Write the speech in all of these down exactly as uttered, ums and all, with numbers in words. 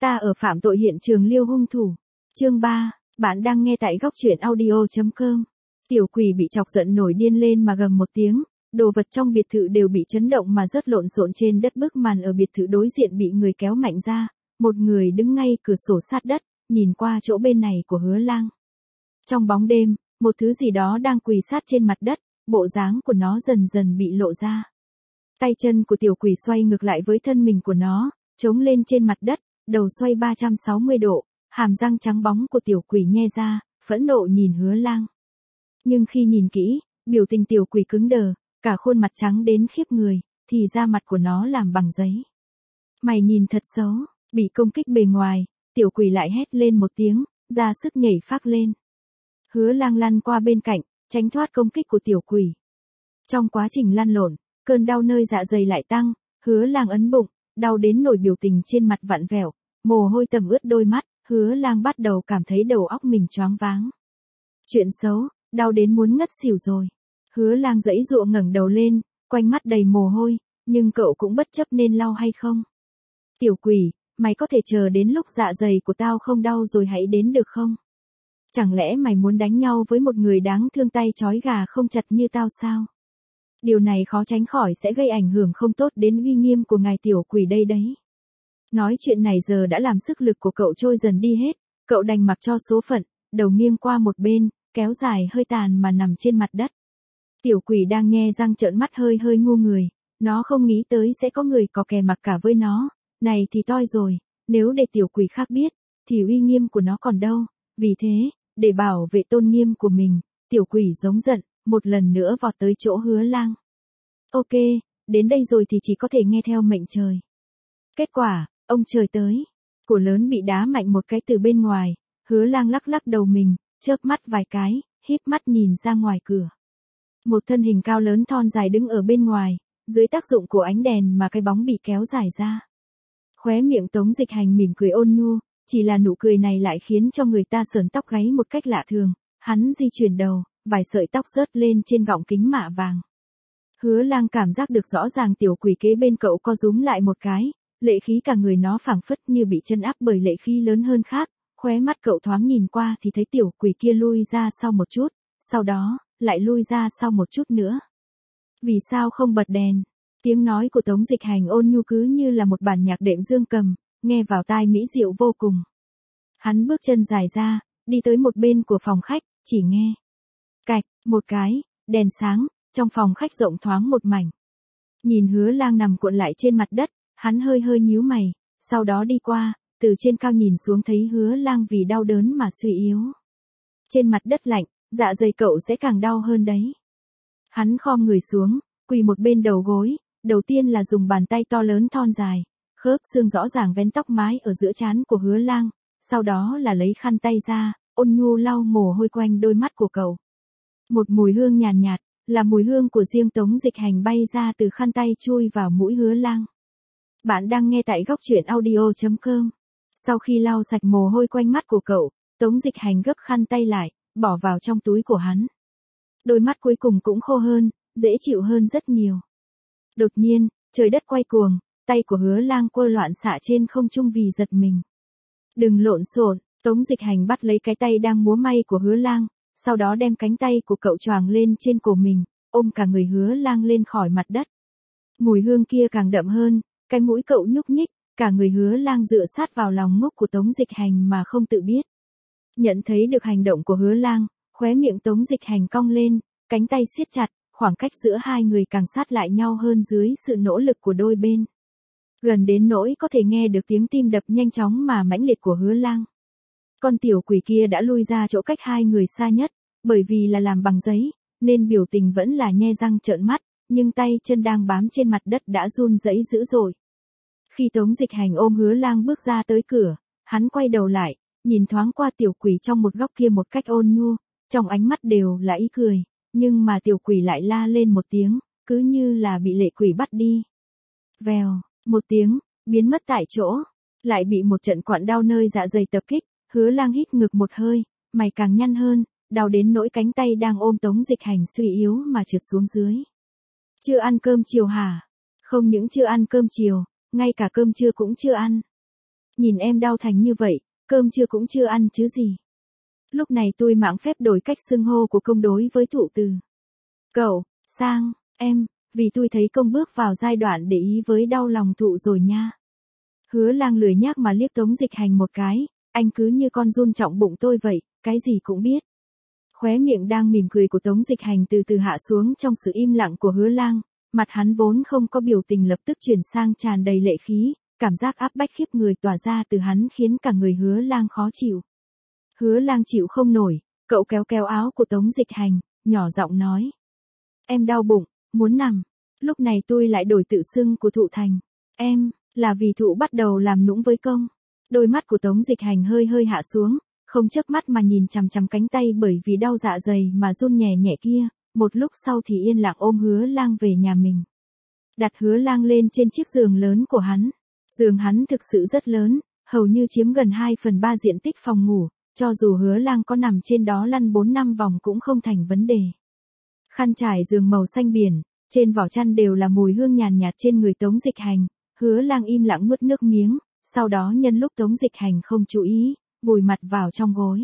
Ta ở phạm tội hiện trường liêu hung thủ. Chương ba, bạn đang nghe tại góc truyện audio chấm com. Tiểu quỷ bị chọc giận nổi điên lên mà gầm một tiếng, đồ vật trong biệt thự đều bị chấn động mà rất lộn xộn trên đất. Bức màn ở biệt thự đối diện bị người kéo mạnh ra, một người đứng ngay cửa sổ sát đất, nhìn qua chỗ bên này của Hứa Lang. Trong bóng đêm, một thứ gì đó đang quỳ sát trên mặt đất, bộ dáng của nó dần dần bị lộ ra. Tay chân của tiểu quỷ xoay ngược lại với thân mình của nó, chống lên trên mặt đất, đầu xoay ba trăm sáu mươi độ, hàm răng trắng bóng của tiểu quỷ nhe ra, phẫn nộ nhìn Hứa Lang. Nhưng khi nhìn kỹ, biểu tình tiểu quỷ cứng đờ, cả khuôn mặt trắng đến khiếp người, thì da mặt của nó làm bằng giấy. Mày nhìn thật xấu, bị công kích bề ngoài, tiểu quỷ lại hét lên một tiếng, ra sức nhảy phác lên. Hứa Lang lăn qua bên cạnh, tránh thoát công kích của tiểu quỷ. Trong quá trình lăn lộn, cơn đau nơi dạ dày lại tăng, Hứa Lang ấn bụng, đau đến nổi biểu tình trên mặt vặn vẹo, mồ hôi tẩm ướt đôi mắt, Hứa Lang bắt đầu cảm thấy đầu óc mình choáng váng. Chuyện xấu, đau đến muốn ngất xỉu rồi. Hứa Lang giãy giụa ngẩng đầu lên, quanh mắt đầy mồ hôi, nhưng cậu cũng bất chấp nên lau hay không. Tiểu quỷ, mày có thể chờ đến lúc dạ dày của tao không đau rồi hãy đến được không? Chẳng lẽ mày muốn đánh nhau với một người đáng thương tay trói gà không chặt như tao sao? Điều này khó tránh khỏi sẽ gây ảnh hưởng không tốt đến uy nghiêm của ngài tiểu quỷ đây đấy. Nói chuyện này giờ đã làm sức lực của cậu trôi dần đi hết, cậu đành mặc cho số phận, đầu nghiêng qua một bên, kéo dài hơi tàn mà nằm trên mặt đất. Tiểu quỷ đang nhe răng trợn mắt hơi hơi ngu người, nó không nghĩ tới sẽ có người có kè mặc cả với nó, này thì toi rồi, nếu để tiểu quỷ khác biết, thì uy nghiêm của nó còn đâu, vì thế, để bảo vệ tôn nghiêm của mình, tiểu quỷ giống giận, một lần nữa vọt tới chỗ Hứa Lang. Ok, đến đây rồi thì chỉ có thể nghe theo mệnh trời. Kết quả, ông trời tới. Cửa lớn bị đá mạnh một cái từ bên ngoài, Hứa Lang lắc lắc đầu mình, chớp mắt vài cái, híp mắt nhìn ra ngoài cửa. Một thân hình cao lớn thon dài đứng ở bên ngoài, dưới tác dụng của ánh đèn mà cái bóng bị kéo dài ra. Khóe miệng Tống Dịch Hành mỉm cười ôn nhu, chỉ là nụ cười này lại khiến cho người ta sởn tóc gáy một cách lạ thường. Hắn di chuyển đầu, vài sợi tóc rớt lên trên gọng kính mạ vàng. Hứa Lang cảm giác được rõ ràng tiểu quỷ kế bên cậu co rúm lại một cái, lệ khí cả người nó phảng phất như bị chân áp bởi lệ khí lớn hơn khác, khóe mắt cậu thoáng nhìn qua thì thấy tiểu quỷ kia lui ra sau một chút, sau đó, lại lui ra sau một chút nữa. Vì sao không bật đèn? Tiếng nói của Tống Dịch Hành ôn nhu cứ như là một bản nhạc đệm dương cầm, nghe vào tai mỹ diệu vô cùng. Hắn bước chân dài ra, đi tới một bên của phòng khách, chỉ nghe. Cạch, một cái, đèn sáng, trong phòng khách rộng thoáng một mảnh. Nhìn Hứa Lang nằm cuộn lại trên mặt đất, hắn hơi hơi nhíu mày, sau đó đi qua, từ trên cao nhìn xuống thấy Hứa Lang vì đau đớn mà suy yếu. Trên mặt đất lạnh, dạ dày cậu sẽ càng đau hơn đấy. Hắn khom người xuống, quỳ một bên đầu gối, đầu tiên là dùng bàn tay to lớn thon dài, khớp xương rõ ràng vén tóc mái ở giữa trán của Hứa Lang, sau đó là lấy khăn tay ra, ôn nhu lau mồ hôi quanh đôi mắt của cậu. Một mùi hương nhàn nhạt, nhạt, là mùi hương của riêng Tống Dịch Hành bay ra từ khăn tay chui vào mũi Hứa Lang. Bạn đang nghe tại góc truyện audio chấm com. Sau khi lau sạch mồ hôi quanh mắt của cậu, Tống Dịch Hành gấp khăn tay lại, bỏ vào trong túi của hắn. Đôi mắt cuối cùng cũng khô hơn, dễ chịu hơn rất nhiều. Đột nhiên, trời đất quay cuồng, tay của Hứa Lang quơ loạn xạ trên không trung vì giật mình. Đừng lộn xộn, Tống Dịch Hành bắt lấy cái tay đang múa may của Hứa Lang, sau đó đem cánh tay của cậu choàng lên trên cổ mình, ôm cả người Hứa Lang lên khỏi mặt đất. Mùi hương kia càng đậm hơn, cái mũi cậu nhúc nhích, cả người Hứa Lang dựa sát vào lòng ngốc của Tống Dịch Hành mà không tự biết. Nhận thấy được hành động của Hứa Lang, khóe miệng Tống Dịch Hành cong lên, cánh tay siết chặt, khoảng cách giữa hai người càng sát lại nhau hơn dưới sự nỗ lực của đôi bên. Gần đến nỗi có thể nghe được tiếng tim đập nhanh chóng mà mãnh liệt của Hứa Lang. Con tiểu quỷ kia đã lui ra chỗ cách hai người xa nhất, bởi vì là làm bằng giấy, nên biểu tình vẫn là nhe răng trợn mắt, nhưng tay chân đang bám trên mặt đất đã run rẩy dữ dội. Khi Tống Dịch Hành ôm Hứa Lang bước ra tới cửa, hắn quay đầu lại, nhìn thoáng qua tiểu quỷ trong một góc kia một cách ôn nhu, trong ánh mắt đều là ý cười, nhưng mà tiểu quỷ lại la lên một tiếng, cứ như là bị lệ quỷ bắt đi. Vèo, một tiếng, biến mất tại chỗ, lại bị một trận quặn đau nơi dạ dày tập kích, Hứa Lang hít ngực một hơi, mày càng nhăn hơn, đau đến nỗi cánh tay đang ôm Tống Dịch Hành suy yếu mà trượt xuống dưới. Chưa ăn cơm chiều hả? Không những chưa ăn cơm chiều, ngay cả cơm trưa cũng chưa ăn. Nhìn em đau thành như vậy, cơm trưa cũng chưa ăn chứ gì. Lúc này tôi mãng phép đổi cách xưng hô của công đối với thụ từ. Cậu, sang, em, vì tôi thấy công bước vào giai đoạn để ý với đau lòng thụ rồi nha. Hứa Lang lười nhác mà liếc Tống Dịch Hành một cái, anh cứ như con giun trọng bụng tôi vậy, cái gì cũng biết. Khóe miệng đang mỉm cười của Tống Dịch Hành từ từ hạ xuống trong sự im lặng của Hứa Lang, mặt hắn vốn không có biểu tình lập tức chuyển sang tràn đầy lệ khí, cảm giác áp bách khiếp người tỏa ra từ hắn khiến cả người Hứa Lang khó chịu. Hứa Lang chịu không nổi, cậu kéo kéo áo của Tống Dịch Hành, nhỏ giọng nói. Em đau bụng, muốn nằm. Lúc này tôi lại đổi tự xưng của thụ thành. Em, là vì thụ bắt đầu làm nũng với công. Đôi mắt của Tống Dịch Hành hơi hơi hạ xuống, không chớp mắt mà nhìn chằm chằm cánh tay bởi vì đau dạ dày mà run nhẹ nhẹ kia, một lúc sau thì yên lặng ôm Hứa Lang về nhà mình. Đặt Hứa Lang lên trên chiếc giường lớn của hắn. Giường hắn thực sự rất lớn, hầu như chiếm gần hai phần ba diện tích phòng ngủ, cho dù Hứa Lang có nằm trên đó lăn bốn năm vòng cũng không thành vấn đề. Khăn trải giường màu xanh biển, trên vỏ chăn đều là mùi hương nhàn nhạt trên người Tống Dịch Hành, Hứa Lang im lặng nuốt nước miếng, sau đó nhân lúc Tống Dịch Hành không chú ý, vùi mặt vào trong gối.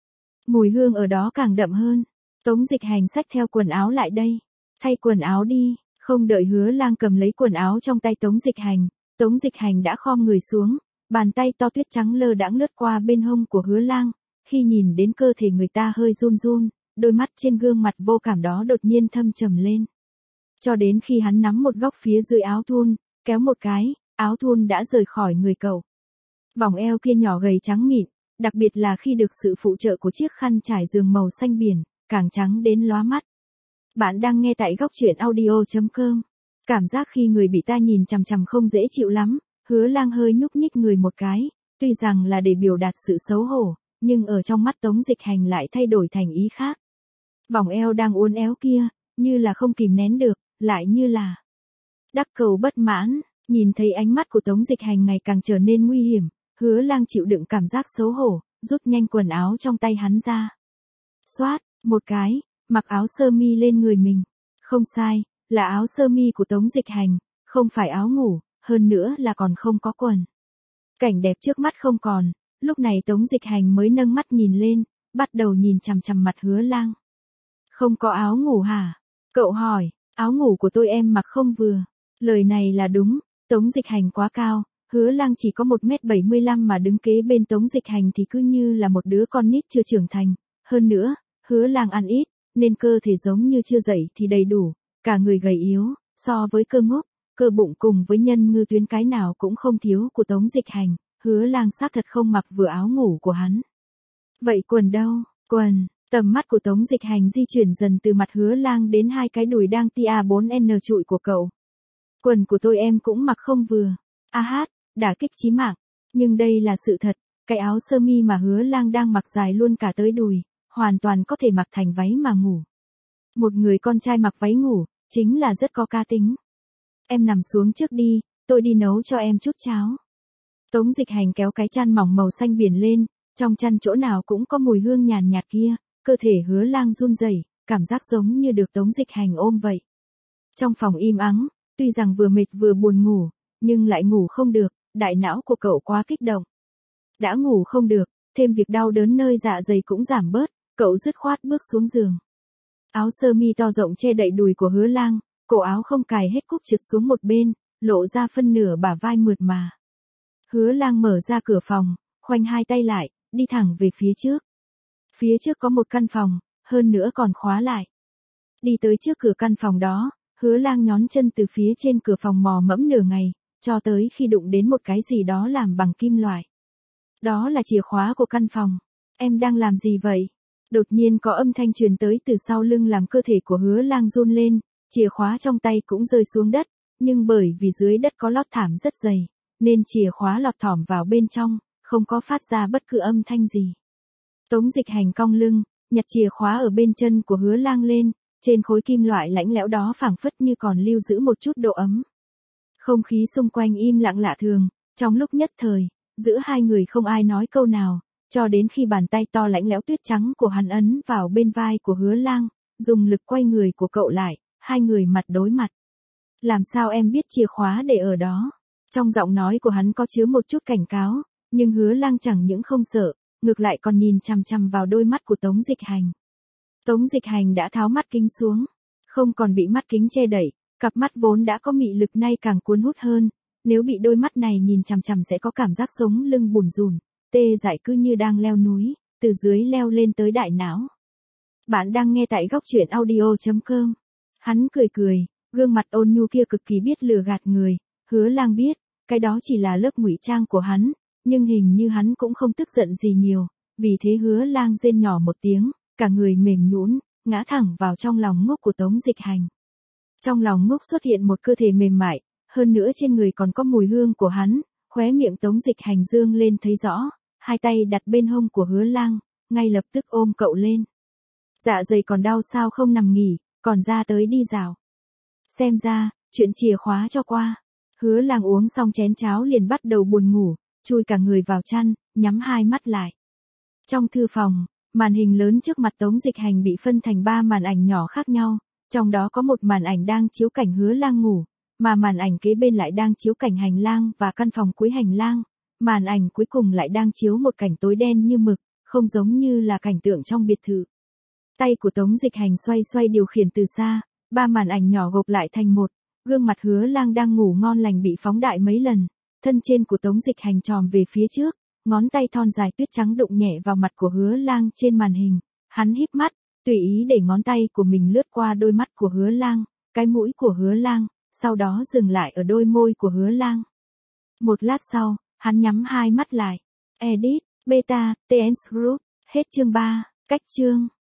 Mùi hương ở đó càng đậm hơn. Tống Dịch Hành xách theo quần áo lại đây. Thay quần áo đi, không đợi Hứa Lang cầm lấy quần áo trong tay Tống Dịch Hành, Tống Dịch Hành đã khom người xuống, bàn tay to tuyết trắng lơ đãng lướt qua bên hông của Hứa Lang, khi nhìn đến cơ thể người ta hơi run run, đôi mắt trên gương mặt vô cảm đó đột nhiên thâm trầm lên. Cho đến khi hắn nắm một góc phía dưới áo thun, kéo một cái, áo thun đã rời khỏi người cậu. Vòng eo kia nhỏ gầy trắng mịn, đặc biệt là khi được sự phụ trợ của chiếc khăn trải giường màu xanh biển, càng trắng đến lóa mắt. Bạn đang nghe tại góc truyện audio chấm com. Cảm giác khi người bị ta nhìn chằm chằm không dễ chịu lắm, Hứa Lang hơi nhúc nhích người một cái, tuy rằng là để biểu đạt sự xấu hổ, nhưng ở trong mắt Tống Dịch Hành lại thay đổi thành ý khác. Vòng eo đang uốn éo kia, như là không kìm nén được, lại như là đắc cầu bất mãn, nhìn thấy ánh mắt của Tống Dịch Hành ngày càng trở nên nguy hiểm, Hứa Lang chịu đựng cảm giác xấu hổ, rút nhanh quần áo trong tay hắn ra. Xoát, một cái, mặc áo sơ mi lên người mình. Không sai, là áo sơ mi của Tống Dịch Hành, không phải áo ngủ, hơn nữa là còn không có quần. Cảnh đẹp trước mắt không còn, lúc này Tống Dịch Hành mới nâng mắt nhìn lên, bắt đầu nhìn chằm chằm mặt Hứa Lang. Không có áo ngủ hả? Cậu hỏi, áo ngủ của tôi em mặc không vừa. Lời này là đúng, Tống Dịch Hành quá cao, Hứa Lang chỉ có một mét bảy mươi lăm mà đứng kế bên Tống Dịch Hành thì cứ như là một đứa con nít chưa trưởng thành. Hơn nữa, Hứa Lang ăn ít, nên cơ thể giống như chưa dậy thì đầy đủ, cả người gầy yếu, so với cơ ngốc, cơ bụng cùng với nhân ngư tuyến cái nào cũng không thiếu của Tống Dịch Hành, Hứa Lang xác thật không mặc vừa áo ngủ của hắn. Vậy quần đâu? Quần, tầm mắt của Tống Dịch Hành di chuyển dần từ mặt Hứa Lang đến hai cái đùi đang tia bốn N trụi của cậu. Quần của tôi em cũng mặc không vừa. A hát, đả kích chí mạng. Nhưng đây là sự thật, cái áo sơ mi mà Hứa Lang đang mặc dài luôn cả tới đùi, hoàn toàn có thể mặc thành váy mà ngủ. Một người con trai mặc váy ngủ, chính là rất có cá tính. Em nằm xuống trước đi, tôi đi nấu cho em chút cháo. Tống Dịch Hành kéo cái chăn mỏng màu xanh biển lên, trong chăn chỗ nào cũng có mùi hương nhàn nhạt kia, cơ thể Hứa Lang run rẩy, cảm giác giống như được Tống Dịch Hành ôm vậy. Trong phòng im ắng, tuy rằng vừa mệt vừa buồn ngủ, nhưng lại ngủ không được, đại não của cậu quá kích động. Đã ngủ không được, thêm việc đau đớn nơi dạ dày cũng giảm bớt, cậu dứt khoát bước xuống giường. Áo sơ mi to rộng che đậy đùi của Hứa Lang, cổ áo không cài hết cúc trượt xuống một bên, lộ ra phân nửa bả vai mượt mà. Hứa Lang mở ra cửa phòng, khoanh hai tay lại, đi thẳng về phía trước. Phía trước có một căn phòng, hơn nữa còn khóa lại. Đi tới trước cửa căn phòng đó, Hứa Lang nhón chân từ phía trên cửa phòng mò mẫm nửa ngày, cho tới khi đụng đến một cái gì đó làm bằng kim loại. Đó là chìa khóa của căn phòng. Em đang làm gì vậy? Đột nhiên có âm thanh truyền tới từ sau lưng làm cơ thể của Hứa Lang run lên, chìa khóa trong tay cũng rơi xuống đất, nhưng bởi vì dưới đất có lót thảm rất dày, nên chìa khóa lọt thỏm vào bên trong, không có phát ra bất cứ âm thanh gì. Tống Dịch Hành cong lưng, nhặt chìa khóa ở bên chân của Hứa Lang lên, trên khối kim loại lạnh lẽo đó phảng phất như còn lưu giữ một chút độ ấm. Không khí xung quanh im lặng lạ thường, trong lúc nhất thời, giữa hai người không ai nói câu nào, cho đến khi bàn tay to lạnh lẽo tuyết trắng của hắn ấn vào bên vai của Hứa Lang, dùng lực quay người của cậu lại, hai người mặt đối mặt. Làm sao em biết chìa khóa để ở đó? Trong giọng nói của hắn có chứa một chút cảnh cáo, Nhưng Hứa Lang chẳng những không sợ, ngược lại còn nhìn chằm chằm vào đôi mắt của Tống Dịch Hành. Tống Dịch Hành đã tháo mắt kính xuống, không còn bị mắt kính che đậy, cặp mắt vốn đã có mị lực nay càng cuốn hút hơn, nếu bị đôi mắt này nhìn chằm chằm sẽ có cảm giác sống lưng bủn rủn, tê dại cứ như đang leo núi, từ dưới leo lên tới đại não. Bạn đang nghe tại góc truyện audio chấm com. Hắn cười cười, gương mặt ôn nhu kia cực kỳ biết lừa gạt người, Hứa Lang biết, cái đó chỉ là lớp ngụy trang của hắn, nhưng hình như hắn cũng không tức giận gì nhiều, vì thế Hứa Lang rên nhỏ một tiếng, cả người mềm nhũn, ngã thẳng vào trong lòng ngốc của Tống Dịch Hành. Trong lòng ngốc xuất hiện một cơ thể mềm mại, hơn nữa trên người còn có mùi hương của hắn, khóe miệng Tống Dịch Hành dương lên thấy rõ, hai tay đặt bên hông của Hứa Lang, ngay lập tức ôm cậu lên. Dạ dày còn đau sao không nằm nghỉ, còn ra tới đi dạo. Xem ra, chuyện chìa khóa cho qua. Hứa Lang uống xong chén cháo liền bắt đầu buồn ngủ, chui cả người vào chăn, nhắm hai mắt lại. Trong thư phòng, màn hình lớn trước mặt Tống Dịch Hành bị phân thành ba màn ảnh nhỏ khác nhau, trong đó có một màn ảnh đang chiếu cảnh Hứa Lang ngủ, mà màn ảnh kế bên lại đang chiếu cảnh hành lang và căn phòng cuối hành lang, màn ảnh cuối cùng lại đang chiếu một cảnh tối đen như mực, không giống như là cảnh tượng trong biệt thự. Tay của Tống Dịch Hành xoay xoay điều khiển từ xa, ba màn ảnh nhỏ gộp lại thành một, gương mặt Hứa Lang đang ngủ ngon lành bị phóng đại mấy lần, thân trên của Tống Dịch Hành tròn về phía trước, ngón tay thon dài tuyết trắng đụng nhẹ vào mặt của Hứa Lang trên màn hình, hắn híp mắt, tùy ý để ngón tay của mình lướt qua đôi mắt của Hứa Lang, cái mũi của Hứa Lang, sau đó dừng lại ở đôi môi của Hứa Lang. Một lát sau, hắn nhắm hai mắt lại. Edit, Beta, tê en Group, hết chương ba, cách chương.